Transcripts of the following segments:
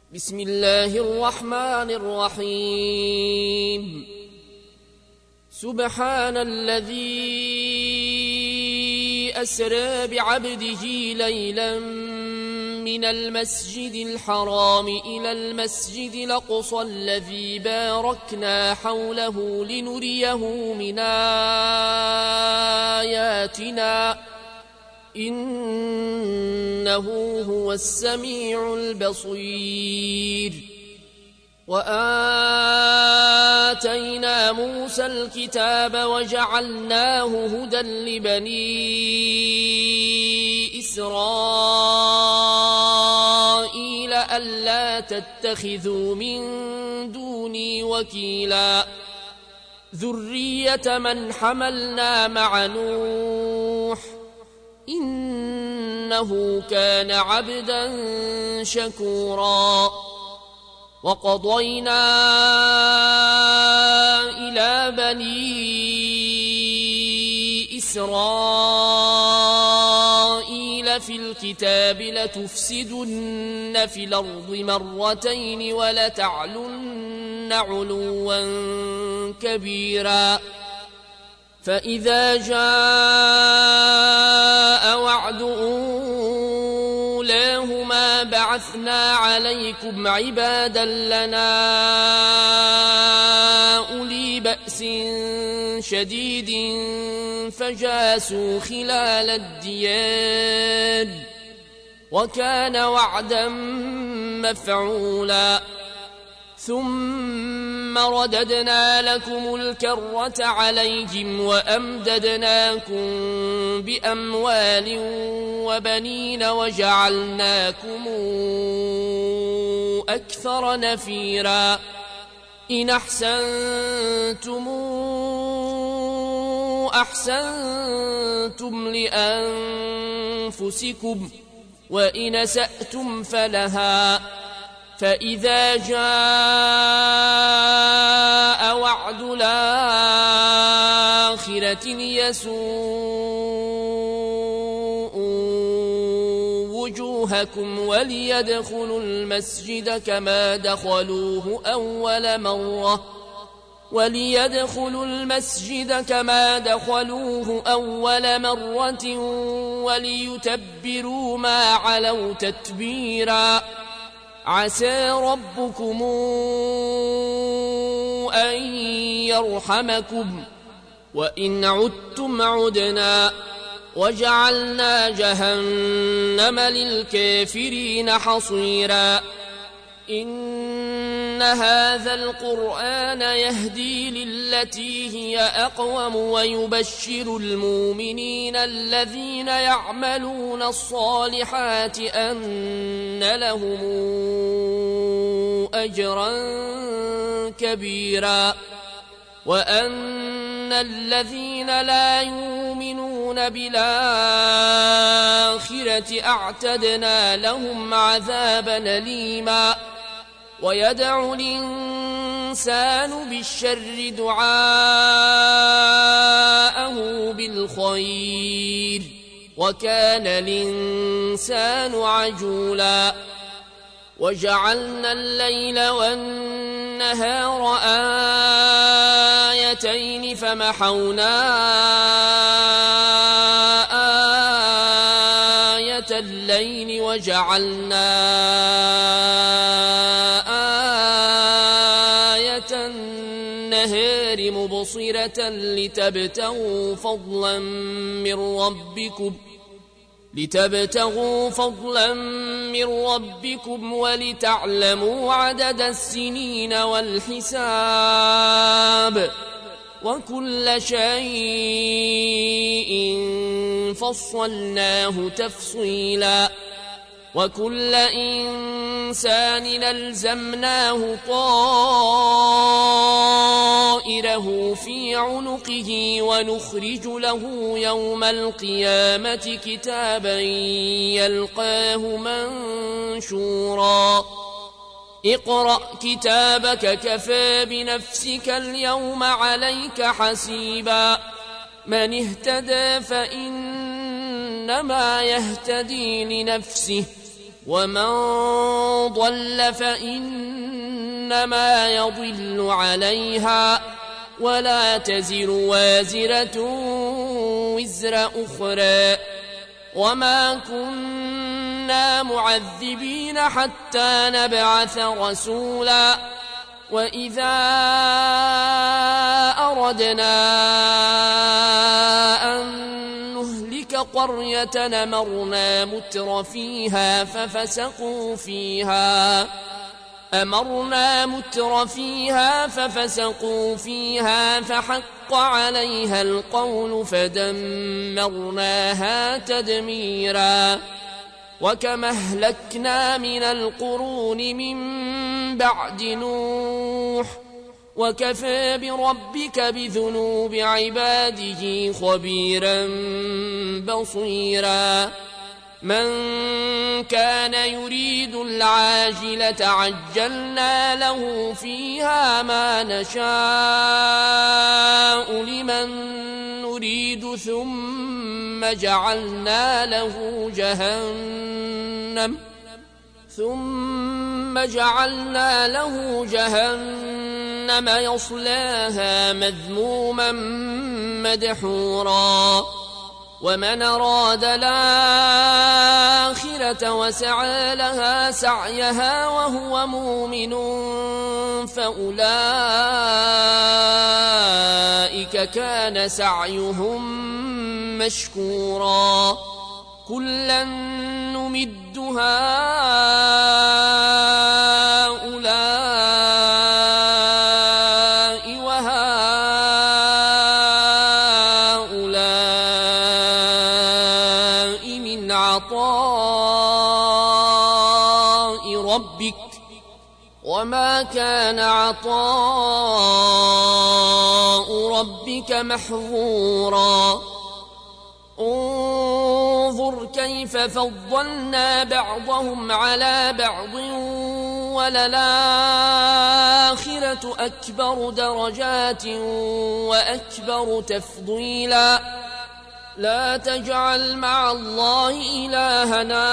بسم الله الرحمن الرحيم. سبحان الذي أسرى بعبده ليلا من المسجد الحرام إلى المسجد الأقصى الذي باركنا حوله لنريه من آياتنا إنه هو السميع البصير. وآتينا موسى الكتاب وجعلناه هدى لبني إسرائيل ألا تتخذوا من دوني وكيلا ذرية من حملنا مع نوح إنه كان عبدا شكورا. وقضينا إلى بني إسرائيل في الكتاب لتفسدن في الأرض مرتين ولتعلن علوا كبيرا. فإذا جاء وعد أولاهما بعثنا عليكم عبادا لنا أولي بأس شديد فجاسوا خلال الديار وكان وعدا مفعولا. ثم رددنا لكم الكرة عليهم وأمددناكم بأموال وبنين وجعلناكم أكثر نفيرا. إن أحسنتم أحسنتم لأنفسكم وإن أسأتم فلها. فإذا جاء وعد الآخرة ليسوء وجوهكم وليدخلوا المسجد كما دخلوه أول مرة وليتبروا ما علوا تتبيرا. عسى ربكم أن يرحمكم وإن عدتم عدنا وجعلنا جهنم للكافرين حصيرا. إن هذا القرآن يهدي للتي هي أقوم ويبشر المؤمنين الذين يعملون الصالحات أن لهم أجرا كبيرا وأن الذين لا يؤمنون بالآخرة أعتدنا لهم عذابا أليما. ويدعو الإنسان بالشر دعاءه بالخير وكان الإنسان عجولا. وجعلنا الليل والنهار آيتين فمحونا آية الليل وجعلنا آية النهار مبصرة لتبتغوا فضلا من ربكم ولتعلموا عدد السنين والحساب وكل شيء فصلناه تفصيلا. وكل إنسان ألزمناه طائره في عنقه ونخرج له يوم القيامة كتابا يلقاه منشورا. اقرأ كتابك كفى بنفسك اليوم عليك حسيبا. من اهتدى فإنما يهتدي لنفسه ومن ضل فإنما يضل عليها ولا تزر وازرة وزر أخرى وما كنا معذبين حتى نبعث رسولا وإذا أردنا أن نهلك قرية أمرنا متر فيها ففسقوا فيها فحق عليها القول فدمرناها تدميرا وكما أهلكنا من القرون من بعد نوح وكفى بربك بذنوب عباده خبيرا بصيرا من كان يريد العاجلة عجلنا له فيها ما نشاء لمن نريد ثم جعلنا له جهنم يصلاها مذموما مدحورا ومن أراد الآخرة وسعى لها سعيها وهو مؤمن فأولئك كان سعيهم مشكورا كلا نمد هؤلاء وهؤلاء من عطاء ربك وما كان عطاء ربك محظورا انظر كيف فضلنا بعضهم على بعض وللآخرة أكبر درجات وأكبر تفضيلا لا تجعل مع الله إلهنا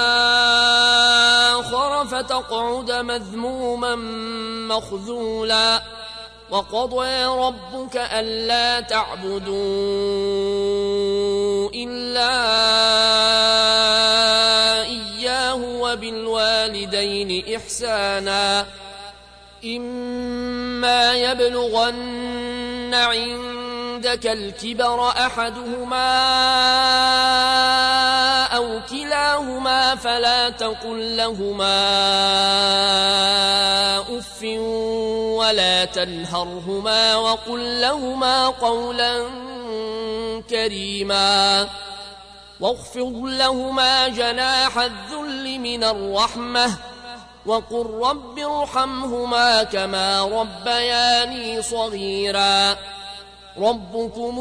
آخر فتقعد مذموما مخذولا وقضى ربك ألا تعبدوا إلا إياه وبالوالدين إحسانا إما يبلغن عندك الكبر أحدهما أو كلاهما فلا تقل لهما أف ولا تنهرهما وقل لهما قولا كريما واخفض لهما جناح الذل من الرحمة وقل رب ارحمهما كما ربياني صغيرا ربكم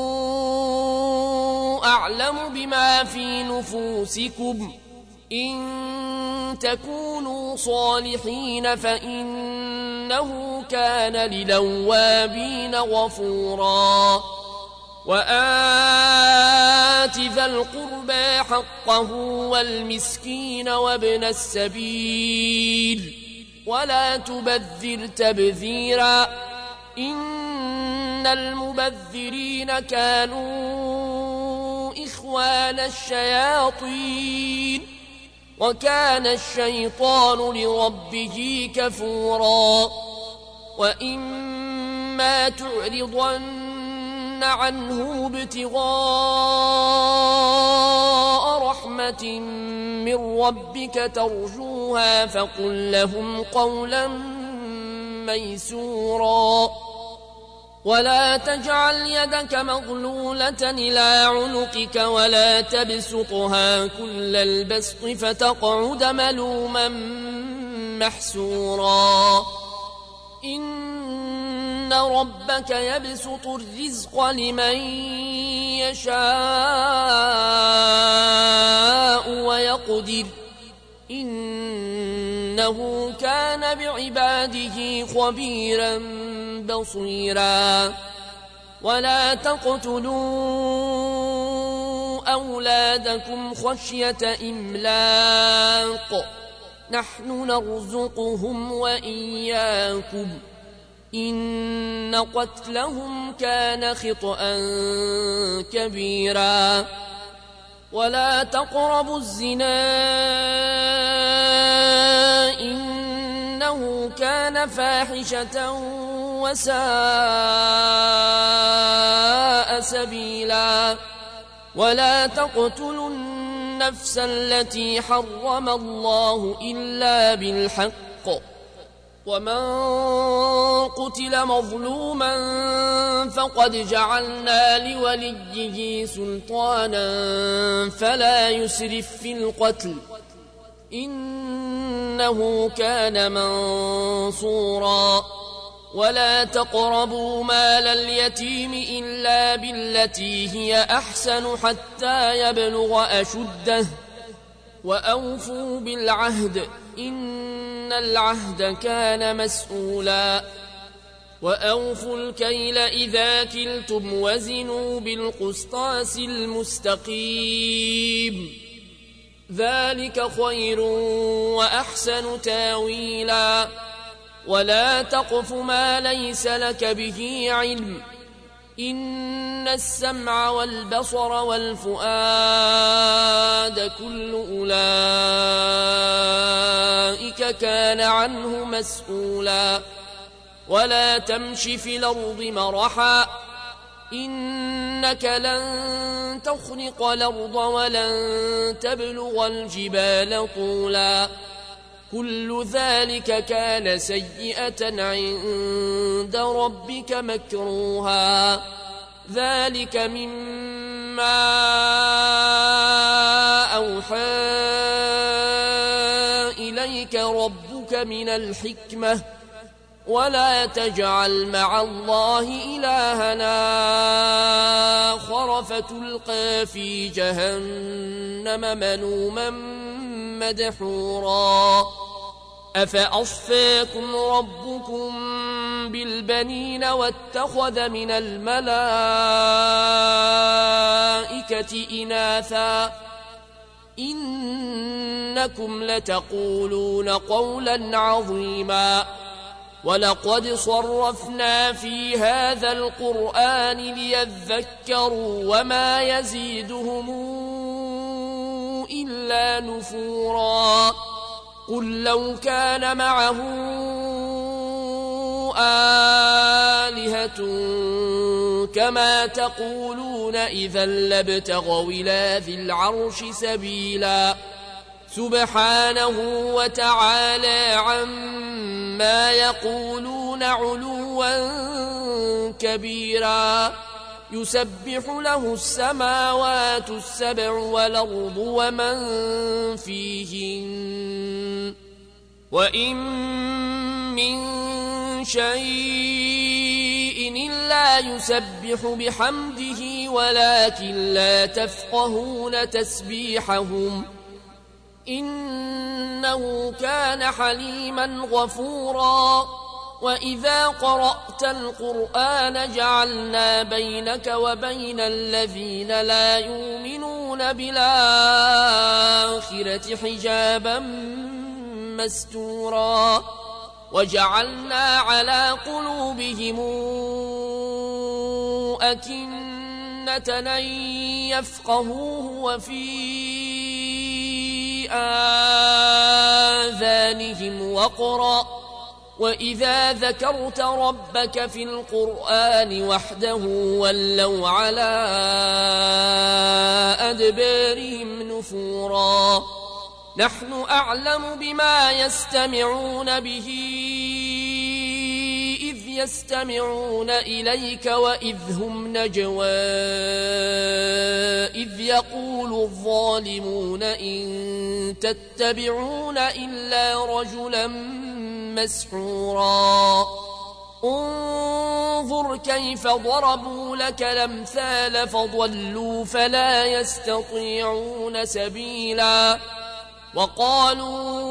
أعلم بما في نفوسكم إن تكونوا صالحين فإنه كان للأوابين غفورا وآت ذا القربى حقه والمسكين وابن السبيل ولا تبذر تبذيرا إن المبذرين كانوا إخوان الشياطين وكان الشيطان لربه كفورا وإما تعرضن عنه ابتغاء رحمة من ربك ترجوها فقل لهم قولا ميسورا ولا تجعل يدك مغلولة إلى عنقك ولا تبسطها كل البسط فتقعد ملوما محسورا إن ربك يبسط الرزق لمن يشاء ويقدر إنه كان بعباده خبيرا بصيرا ولا تقتلوا أولادكم خشية إملاق نحن نرزقهم وإياكم إن قتلهم كان خطأ كبيرا ولا تقربوا الزنا إنه كان فاحشة وساء سبيلا ولا تقتلوا النفس التي حرم الله إلا بالحق ومن قتل مظلوما فقد جعلنا لوليه سلطانا فلا يسرف في القتل إنه كان منصورا ولا تقربوا مال اليتيم إلا بالتي هي أحسن حتى يبلغ أشده وأوفوا بالعهد إن العهد كان مسؤولا وأوفوا الكيل إذا كلتم وزنوا بالقسطاس المستقيم ذلك خير وأحسن تاويلا ولا تقف ما ليس لك به علم إن السمع والبصر والفؤاد كل أولئك كان عنه مسؤولا ولا تمش في الأرض مرحا إنك لن تخرق الأرض ولن تبلغ الجبال طولا كل ذلك كان سيئة عند ربك مكروها ذلك مما أوحى إليك ربك من الحكمة ولا تجعل مع الله إلهنا آخر فتلقى في جهنم ملوما مدحورا أفأصفاكم ربكم بالبنين واتخذ من الملائكة إناثا إنكم لتقولون قولا عظيما ولقد صرفنا في هذا القرآن ليذكروا وما يزيدهم إلا نفورا قل لو كان معه آلهة كما تقولون إذا لابتغوا إلى ذي العرش سبيلا سبحانه وتعالى عما يقولون علوا كبيرا يسبح له السماوات السبع والأرض ومن فيهن وإن من شيء إلا يسبح بحمده ولكن لا تفقهون تسبيحهم إنه كان حليما غفورا وإذا قرأت القرآن جعلنا بينك وبين الذين لا يؤمنون بالآخرة حجابا مستورا وجعلنا على قلوبهم أكنة أن يفقهوه وفي آذانهم وقرا وإذا ذكرت ربك في القرآن وحده ولوا على أدبارهم نفورا نحن أعلم بما يستمعون به إذ يستمعون إليك وإذ هم نجوى إذ يقول الظالمون إن تتبعون إلا رجلا مسحورا انظر كيف ضربوا لك الأمثال فضلوا فلا يستطيعون سبيلا وقالوا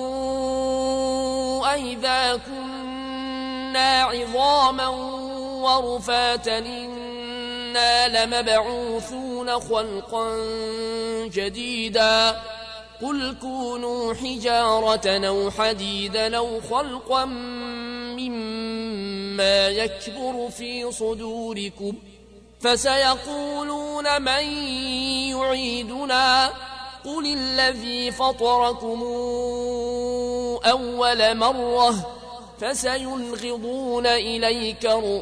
أئذا كنا عظاما ورفاتا إنا لمبعوثون خلقا جديدا قل كونوا حجارة أو حديدا أو خلقا مما يكبر في صدوركم فسيقولون من يعيدنا قل الذي فطركم أول مرة فسينغضون إليك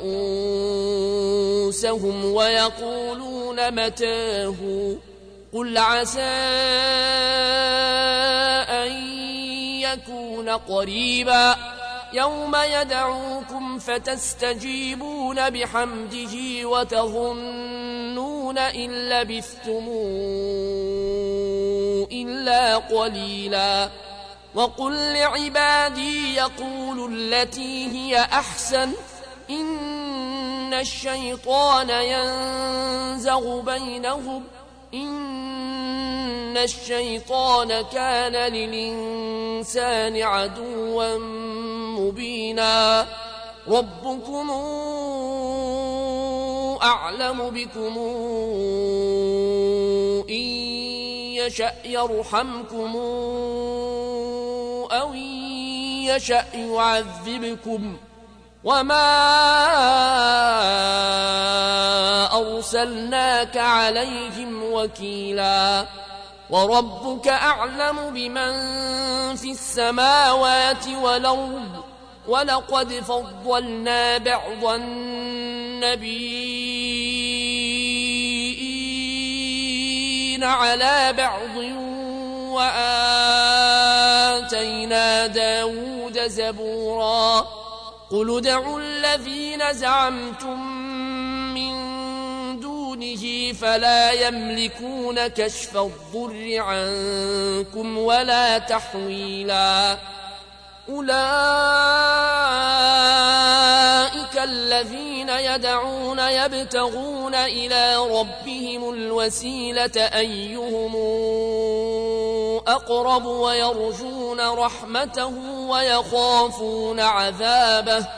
رؤوسهم ويقولون متاه قل عسى أن يكون قريبا يوم يدعوكم فتستجيبون بحمده وتظنون إن لبثتم إلا قليلا وقل لعبادي يقولوا التي هي أحسن إن الشيطان ينزغ بينهم إن الشيطان كان للإنسان عدوا مبينا ربكم أعلم بكم إن يشأ يرحمكم أو يشأ يعذبكم وما أرسلناك عليهم وكيلا وربك أعلم بمن في السماوات والأرض ولقد فضلنا بعض النبيين على بعض وآتينا داود زبورا قل ادعوا الذين زعمتم من دونه فلا يملكون كشف الضر عنكم ولا تحويلا أولئك الذين يدعون يبتغون إلى ربهم الوسيلة أيهم أقرب ويرجون رحمته ويخافون عذابه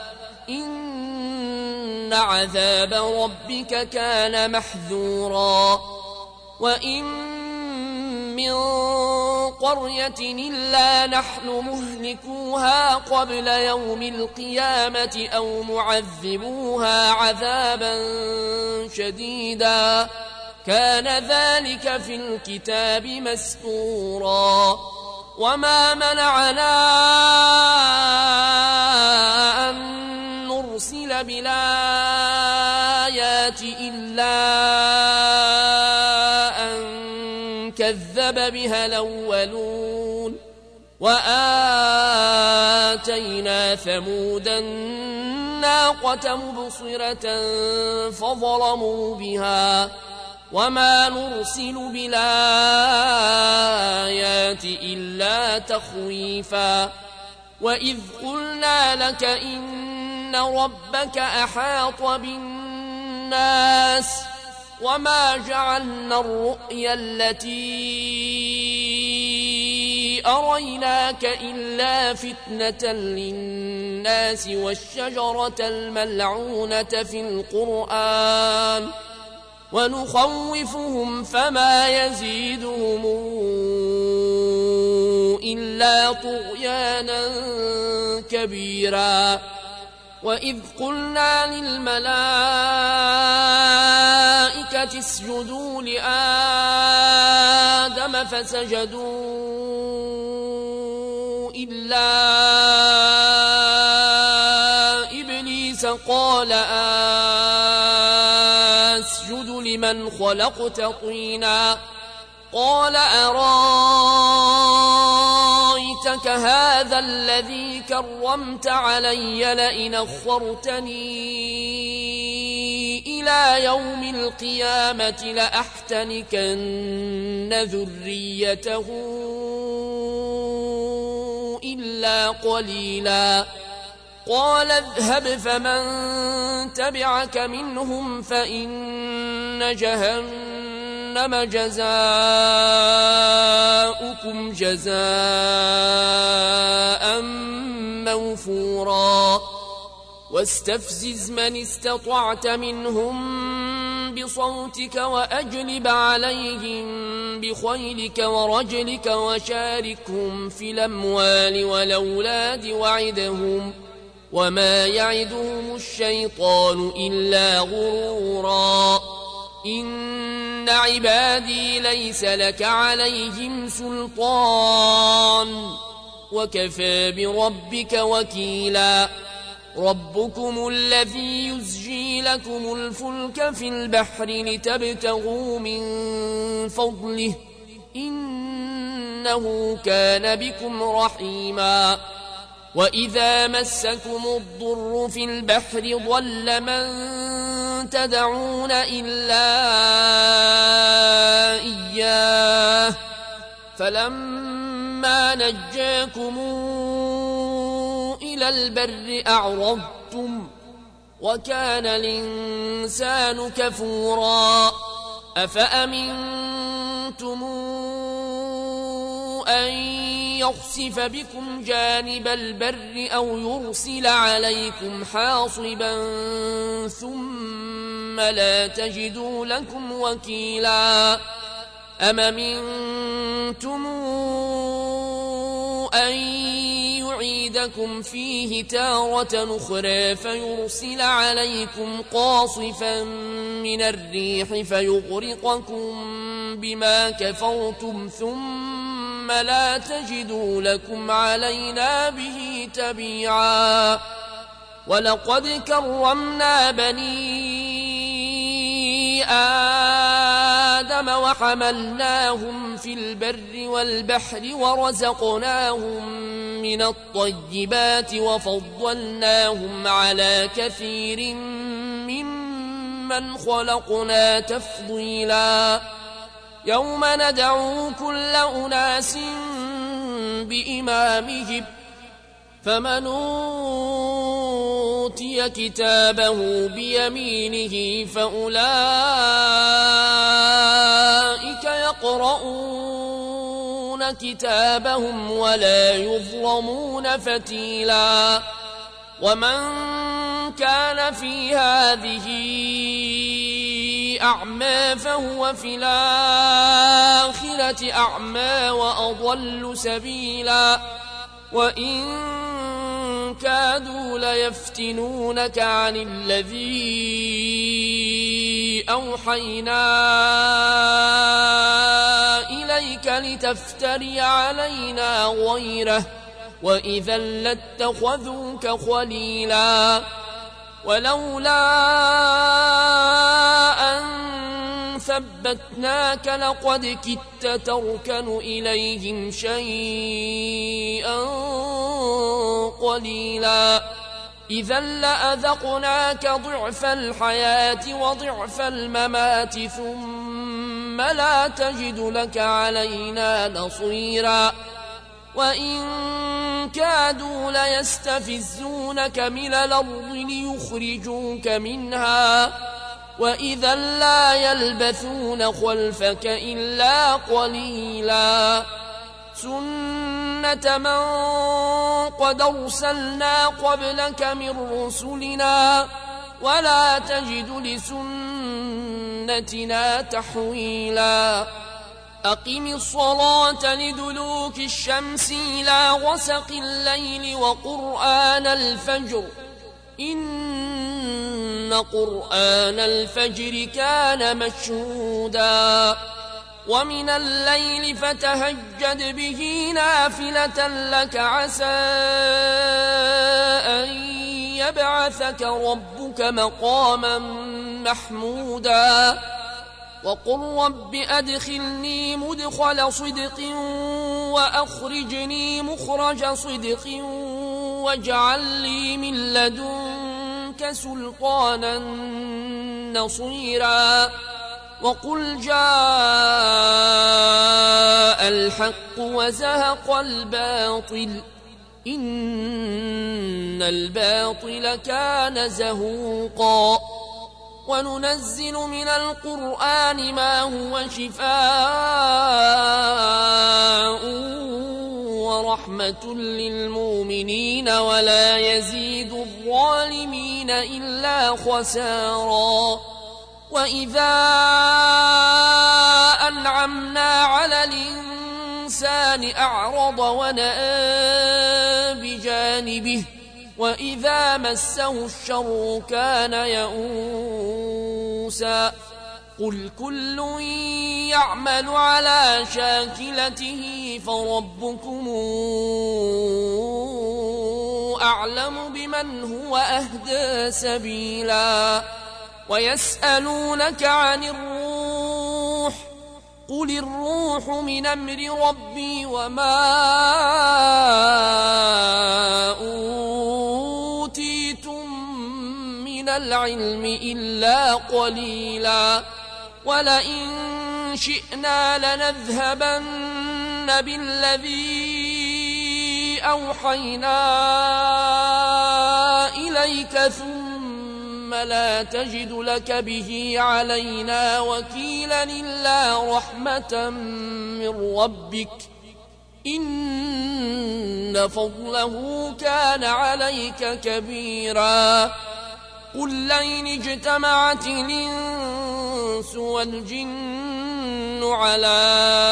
إن عذاب ربك كان محذورا وإن من قرية إلا نحن مهلكوها قبل يوم القيامة أو معذبوها عذابا شديدا كان ذلك في الكتاب مسطورا وما منعنا أن نرسل بالآيات إلا أن كذب بها الأولون وآتينا ثمود الناقة مبصرة فظلموا بها وما نرسل بالآيات إلا تخويفا وإذ قلنا لك إن ربك أحاط بالناس وما جعلنا الرؤيا التي أريناك إلا فتنة للناس والشجرة الملعونة في القرآن ونخوفهم فما يزيدهم إلا طغيانا كبيرا وإذ قلنا للملائكة اسجدوا لآدم فسجدوا إلا إبليس قال أسجد لمن خلقت طينا قال أرايتك هذا الذي كرمت علي لئن أخرتني إلى يوم القيامة لأحتنكن ذريته إلا قليلا قال اذهب فمن تبعك منهم فإن جهنم جزاؤكم جزاء موفورا واستفزز من استطعت منهم بصوتك وأجلب عليهم بخيلك ورجلك وشاركهم في الأموال والأولاد وعدهم وما يعدهم الشيطان إلا غرورا إن عبادي ليس لك عليهم سلطان وكفى بربك وكيلا ربكم الذي يزجي لكم الفلك في البحر لتبتغوا من فضله إنه كان بكم رحيما وإذا مسكم الضر في البحر ضل من تدعون إلا إياه فلما نجاكم إلى البر أعرضتم وكان الإنسان كفورا أفأمنتم أن يخسف بكم جانب البر أو يرسل عليكم حاصبا ثم لا تجدوا لكم وكيلا أم أمنتم أن يعيدكم فيه تارة أخرى فيرسل عليكم قاصفا من الريح فيغرقكم بما كفرتم ثم لا تجدوا لكم علينا به تبيعا ولقد كرمنا بني آدم وحملناهم في البر والبحر ورزقناهم من الطيبات وفضلناهم على كثير ممن خلقنا تفضيلا يوم ندعو كل أناس بإمامهم فمن أوتي كتابه بيمينه فأولئك يقرؤون كتابهم ولا يظلمون فتيلا ومن كان في هذه أعمى فهو في الآخرة أعمى وأضل سبيلا وإن كادوا ليفتنونك عن الذي أوحينا إليك لتفتري علينا غيره وإذا لاتخذوك خليلا ولولا أن ثبتناك لقد كدت تركن إليهم شيئا قليلا إذا لأذقناك ضعف الحياة وضعف الممات ثم لا تجد لك علينا نصيرا وإن كادوا ليستفزونك من الأرض ليخرجوك منها وإذا لا يلبثون خلفك إلا قليلا سنة من قد أرسلنا قبلك من رسلنا ولا تجد لسنتنا تحويلا أقم الصلاة لدلوك الشمس إلى غسق الليل وقرآن الفجر إن قرآن الفجر كان مشهودا ومن الليل فتهجد به نافلة لك عسى أن يبعثك ربك مقاما محمودا وقل رب أدخلني مدخل صدق وأخرجني مخرج صدق واجعل لي من لدنك سلطانا نصيرا وقل جاء الحق وزهق الباطل إن الباطل كان زهوقا وننزل من القرآن ما هو شفاء ورحمة للمؤمنين ولا يزيد الظالمين إلا خسارا وإذا أنعمنا على الإنسان أعرض ونأى بجانبه وإذا مسه الشر كان يئوسا قل كل يعمل على شاكلته فربكم أعلم بمن هو أهدى سبيلا ويسألونك عن الروح قل الروح من أمر ربي وما أوتيتم من العلم إلا قليلا ولئن شئنا لنذهبن بالذي أوحينا إليك ثم لا تجد لك به علينا وكيلا إلا رحمة من ربك إن فضله كان عليك كبيرا قل لئن اجتمعت الإنس والجن على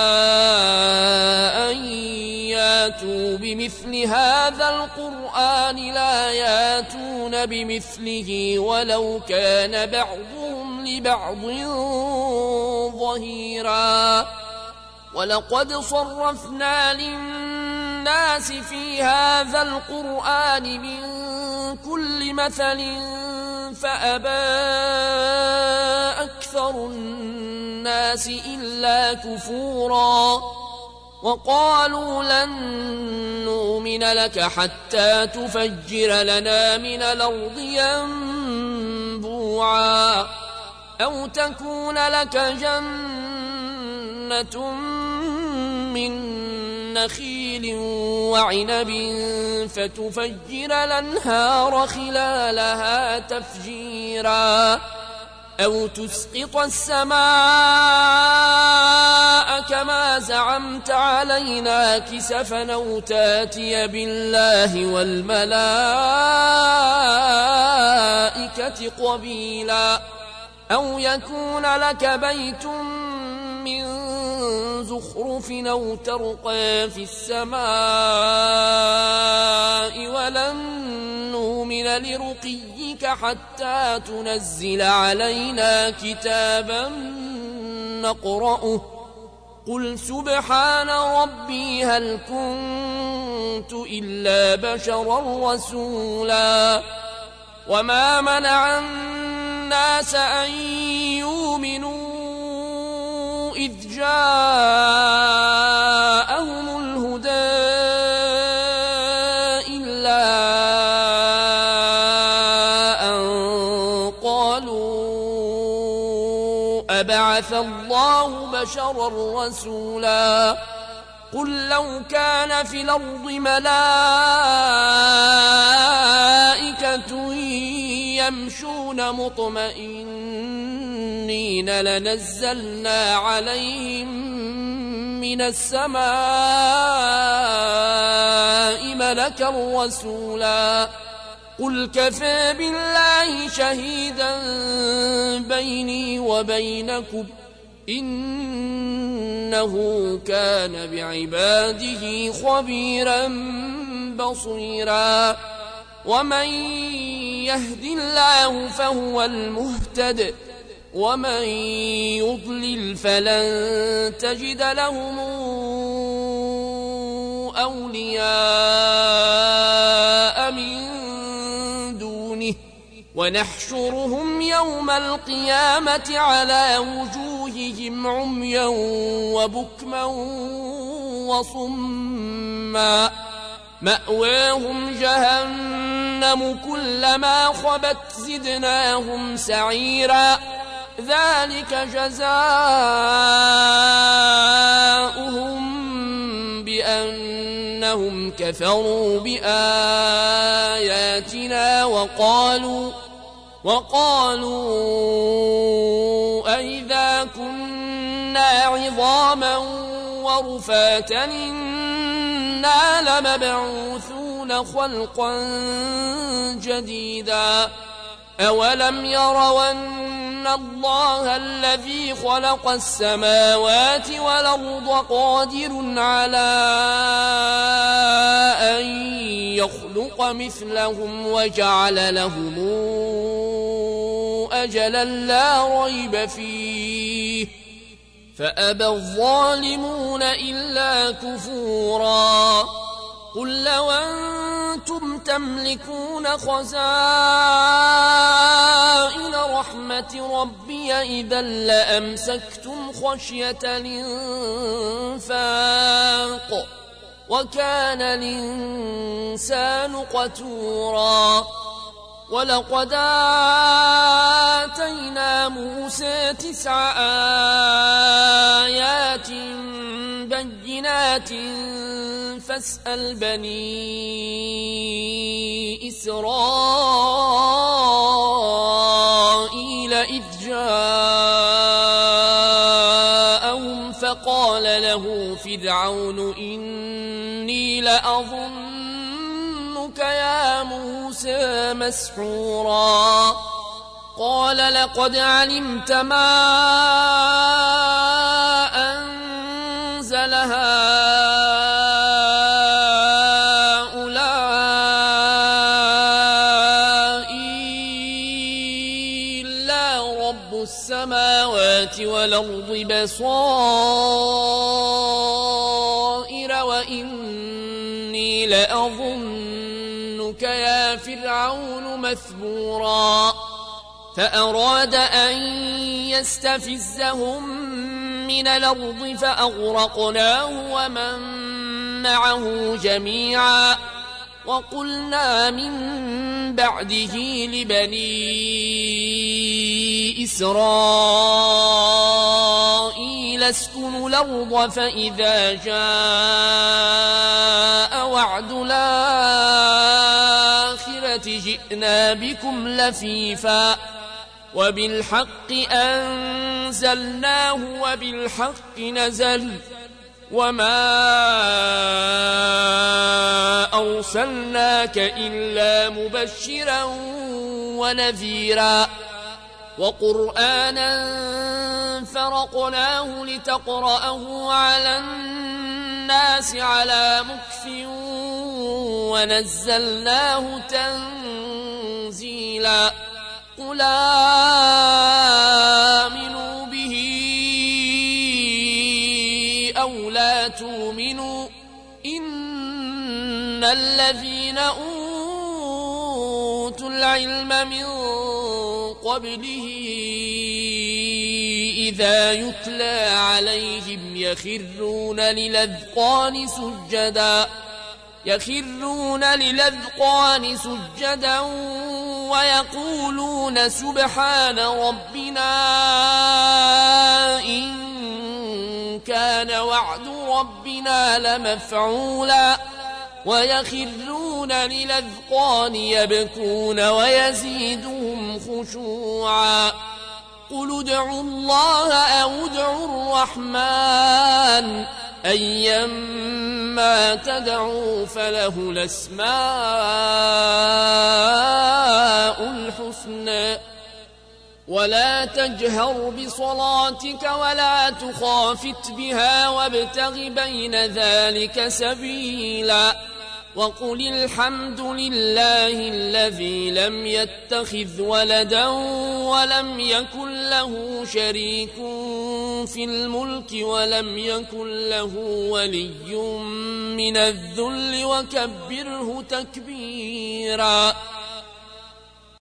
أن ياتوا بمثل هذا القرآن لا ياتون بمثله ولو كان بعضهم لبعض ظهيرا ولقد صرفنا للناس في هذا القرآن من كل مثل فأبى أكثر الناس إلا كفورا وقالوا لن نؤمن لك حتى تفجر لنا من الأرض ينبوعا أو تكون لك جنة من نخيل وعنب فتفجر الأنهار خلالها تفجيرا أو تسقط السماء كما زعمت علينا كسفا أو تاتي بالله والملائكة قبيلا أو يكون لك بيت من زخرف أو ترقى في السماء ولن نؤمن لرقيك حتى تنزل علينا كتابا نقرأه قل سبحان ربي هل كنت إلا بشرا رسولا وما منع الناس أن يؤمنوا إذ جاءهم الهدى إلا أن قالوا أبعث الله بشرا رسولا قل لو كان في الأرض ملائكة يمشون مطمئنين لنزلنا عليهم من السماء ملكا رسولا قل كفى بالله شهيدا بيني وبينكم إنه كان بعباده خبيرا بصيرا ومن يهد الله فهو المهتد ومن يضلل فلن تجد لهم أولياء من دونه ونحشرهم يوم القيامة على وجوههم عميا وبكما وصما مأواهم جهنم كلما خبت زدناهم سعيرا ذلك جزاؤهم بأنهم كفروا بآياتنا وقالوا أئذا كنا عظاما ورفاتا إنا لمبعوثون خلقا جديدا أولم يروا أن إن الله الذي خلق السماوات والأرض قادر على أن يخلق مثلهم وجعل لهم أجلا لا ريب فيه فأبى الظالمون إلا كفورا قل لو أنتم تملكون خزائن رحمة ربي إذا لأمسكتم خشية الإنفاق وكان الإنسان قتورا ولقد آتينا موسى 9 آيات بينات فاسأل بني إسرائيل إذ جاءهم فقال له فرعون إني لأظنك يا موسى مسحورا قال لقد علمت ما أنزل هؤلاء إلا رب السماوات والأرض بصائر وإني لأظنك يا فرعون مثبورا فأراد أن يستفزهم من الأرض فأغرقناه ومن معه جميعا وقلنا من بعده لبني إسرائيل اسكنوا الأرض فإذا جاء وعد الآخرة جئنا بكم لفيفا وبالحق أنزلناه وبالحق نزل وما أرسلناك إلا مبشرا ونذيرا وقرآنا فرقناه لتقرأه على الناس على مكث ونزلناه تنزيلا قل آمنوا به أو لا تؤمنوا إن الذين أوتوا العلم من قبله إذا يتلى عليهم يخرون للأذقان سجدا ويقولون سبحان ربنا إن كان وعد ربنا لمفعولا ويخرون للأذقان يبكون ويزيدهم خشوعا قل ادعوا الله أو ادعوا الرحمن أيما تدعوا فله الأسماء الحسنى ولا تجهر بصلاتك ولا تخافت بها وابتغ بين ذلك سبيلا وقل الحمد لله الذي لم يتخذ ولدا ولم يكن له شريك في الملك ولم يكن له ولي من الذل وكبره تكبيرا